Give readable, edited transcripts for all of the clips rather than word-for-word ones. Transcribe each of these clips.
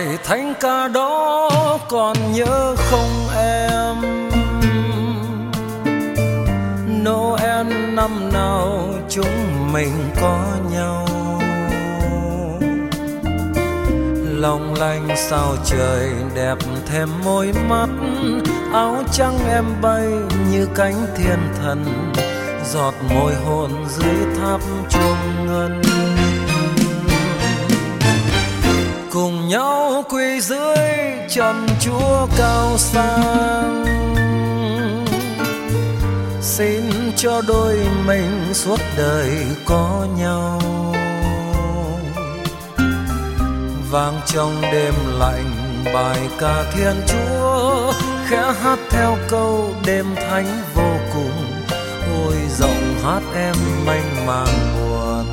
bài thánh ca đó còn nhớ không em? Noel năm nào chúng mình có nhau, long lanh sao trời đẹp thêm môi mắt. Áo trắng em bay như cánh thiên thần, giọt môi hôn dưới tháp chuông ngân. Cùng nhau quỳ dưới trần Chúa cao sang, xin cho đôi mình suốt đời có nhau. Vang trong đêm lạnh bài ca Thiên Chúa, khẽ hát theo câu đêm thánh vô cùng. Ôi giọng hát em mênh mang buồn.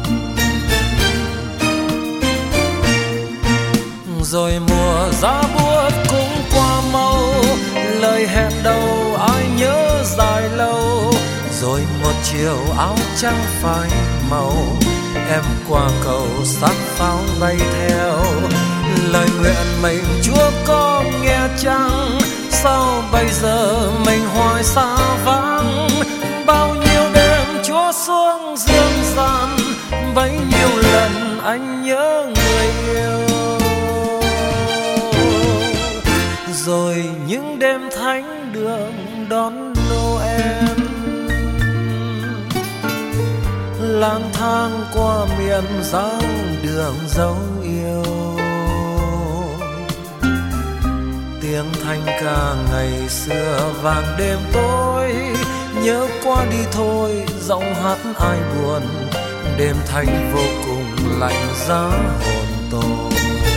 Rồi mùa giá buốt cũng qua mau, lời hẹn đầu ai nhớ dài lâu. Rồi một chiều áo trắng phai màu, em qua cầu sát pháo bay theo. Lời nguyện mình Chúa có nghe chăng? Sao bây giờ mình hoài xa vắng? Bao nhiêu đêm Chúa xuống dương gian, bấy nhiêu lần anh nhớ người yêu. Rồi những đêm thánh đường đón Noel, lang thang qua miền giáo đường dấu yêu. Tiếng thanh ca ngày xưa vang đêm tối, nhớ qua đi thôi giọng hát ai buồn. Đêm thanh vô cùng lạnh giá hồn tôi.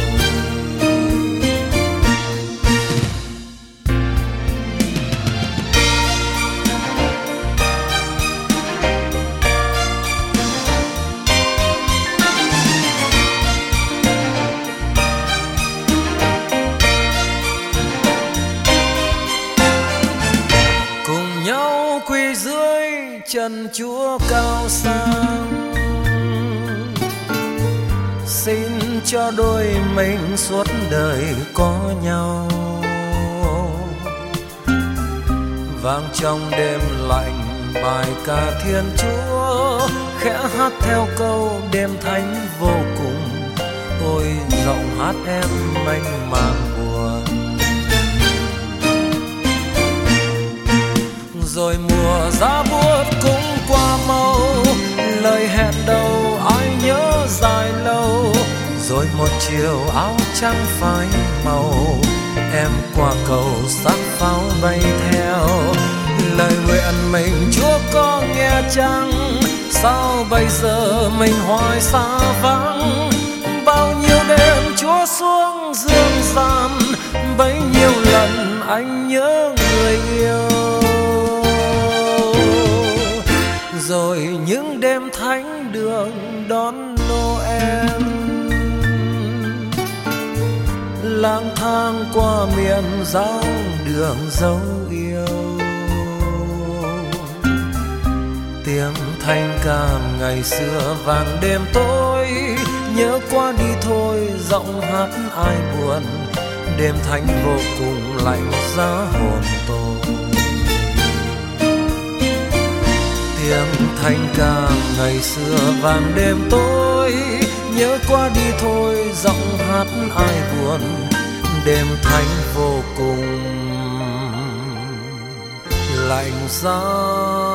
Quỳ dưới chân Chúa cao sang, xin cho đôi mình suốt đời có nhau. Vang trong đêm lạnh bài ca Thiên Chúa, khẽ hát theo câu đêm thánh vô cùng. Ôi giọng hát em mênh mang buồn. Rồi mùa giá buốt cũng qua mau, lời hẹn đầu ai nhớ dài lâu. Rồi một chiều áo trắng phai màu, em qua cầu sát pháo bay theo. Lời nguyện mình Chúa có nghe chăng? Sao bây giờ mình hoài xa vắng? Bao nhiêu đêm Chúa xuống dương gian, bấy nhiêu lần anh nhớ người yêu. Rồi những đêm thánh đường đón Noel, lang thang qua miền giáo đường dấu yêu. Tiếng thanh ca ngày xưa vang đêm tối, nhớ qua đi thôi giọng hát ai buồn. Đêm thánh vô cùng lạnh giá hồn tôi. Tiếng thanh ca ngày xưa vang đêm tối, nhớ qua đi thôi giọng hát ai buồn. Đêm thánh vô cùng lạnh giá